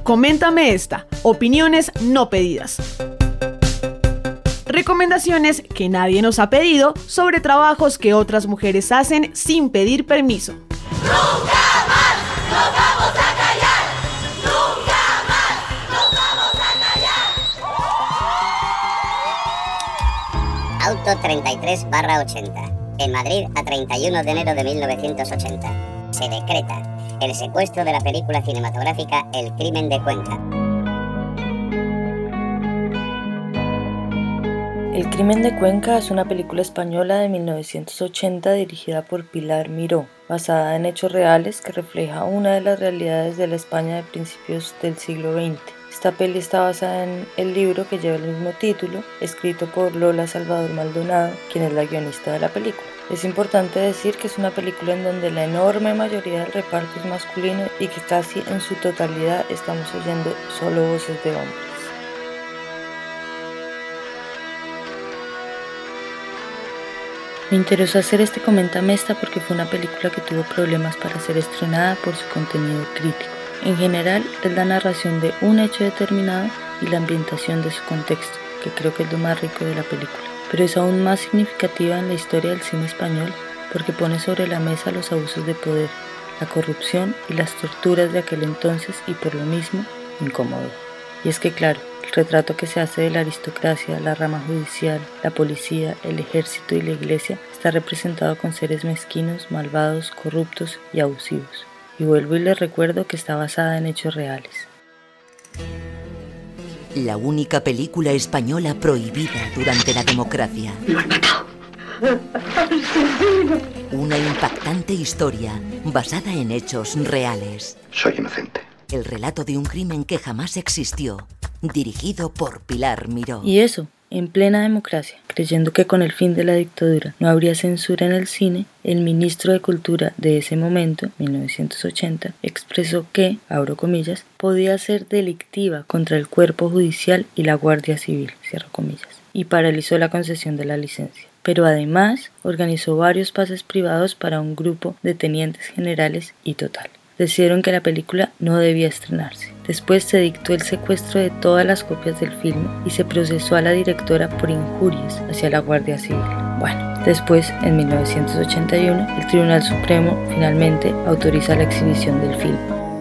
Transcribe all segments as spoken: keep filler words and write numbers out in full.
Coméntame esta, opiniones no pedidas. Recomendaciones que nadie nos ha pedido sobre trabajos que otras mujeres hacen sin pedir permiso. ¡Nunca más nos vamos a callar! ¡Nunca más nos vamos a callar! Auto treinta y tres barra ochenta. En Madrid, a treinta y uno de enero de mil novecientos ochenta. Se decreta el secuestro de la película cinematográfica El crimen de Cuenca. El crimen de Cuenca es una película española de mil novecientos ochenta dirigida por Pilar Miró, basada en hechos reales que refleja una de las realidades de la España de principios del siglo veinte. Esta peli está basada en el libro que lleva el mismo título, escrito por Lola Salvador Maldonado, quien es la guionista de la película. Es importante decir que es una película en donde la enorme mayoría del reparto es masculino y que casi en su totalidad estamos oyendo solo voces de hombres. Me interesó hacer este Coméntame esta porque fue una película que tuvo problemas para ser estrenada por su contenido crítico. En general, es la narración de un hecho determinado y la ambientación de su contexto, que creo que es lo más rico de la película. Pero es aún más significativa en la historia del cine español porque pone sobre la mesa los abusos de poder, la corrupción y las torturas de aquel entonces y por lo mismo, incómodo. Y es que claro, el retrato que se hace de la aristocracia, la rama judicial, la policía, el ejército y la iglesia está representado con seres mezquinos, malvados, corruptos y abusivos. Y vuelvo y les recuerdo que está basada en hechos reales. La única película española prohibida durante la democracia. Lo he matado. Una impactante historia basada en hechos reales. Soy inocente. El relato de un crimen que jamás existió, dirigido por Pilar Miró. Y eso, en plena democracia, creyendo que con el fin de la dictadura no habría censura en el cine, el ministro de Cultura de ese momento, mil novecientos ochenta, expresó que, abro comillas, podía ser delictiva contra el cuerpo judicial y la Guardia Civil, cierro comillas, y paralizó la concesión de la licencia. Pero además organizó varios pases privados para un grupo de tenientes generales y total. Decidieron que la película no debía estrenarse. Después se dictó el secuestro de todas las copias del filme y se procesó a la directora por injurias hacia la Guardia Civil. Bueno, después, en mil novecientos ochenta y uno, el Tribunal Supremo finalmente autoriza la exhibición del filme.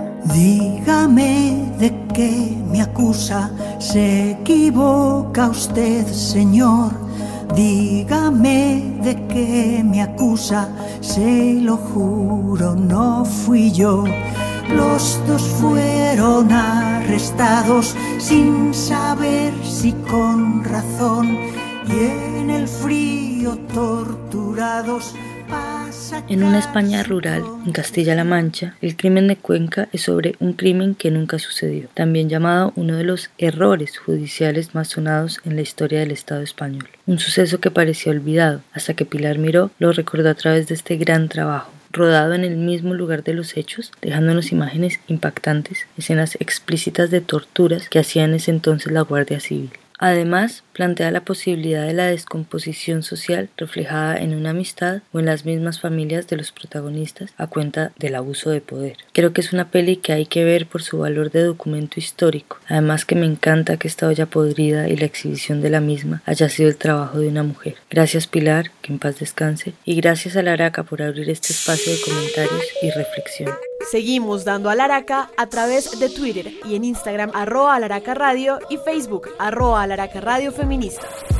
Dígame de qué me acusa, se equivoca usted, señor. Dígame de qué me acusa, se lo juro, no fui yo. Los dos fueron arrestados sin saber si con razón y en el frío torturados. En una España rural, en Castilla-La Mancha, el crimen de Cuenca es sobre un crimen que nunca sucedió, también llamado uno de los errores judiciales más sonados en la historia del Estado español. Un suceso que parecía olvidado, hasta que Pilar Miró lo recordó a través de este gran trabajo, rodado en el mismo lugar de los hechos, dejándonos imágenes impactantes, escenas explícitas de torturas que hacía en ese entonces la Guardia Civil. Además, plantea la posibilidad de la descomposición social reflejada en una amistad o en las mismas familias de los protagonistas a cuenta del abuso de poder. Creo que es una peli que hay que ver por su valor de documento histórico. Además que me encanta que esta olla podrida y la exhibición de la misma haya sido el trabajo de una mujer. Gracias Pilar, que en paz descanse, y gracias a La Araca por abrir este espacio de comentarios y reflexión. Seguimos dando a La Araca a través de Twitter y en Instagram arroba Alaraca Radio y Facebook arroba Alaraca Radio Feminista.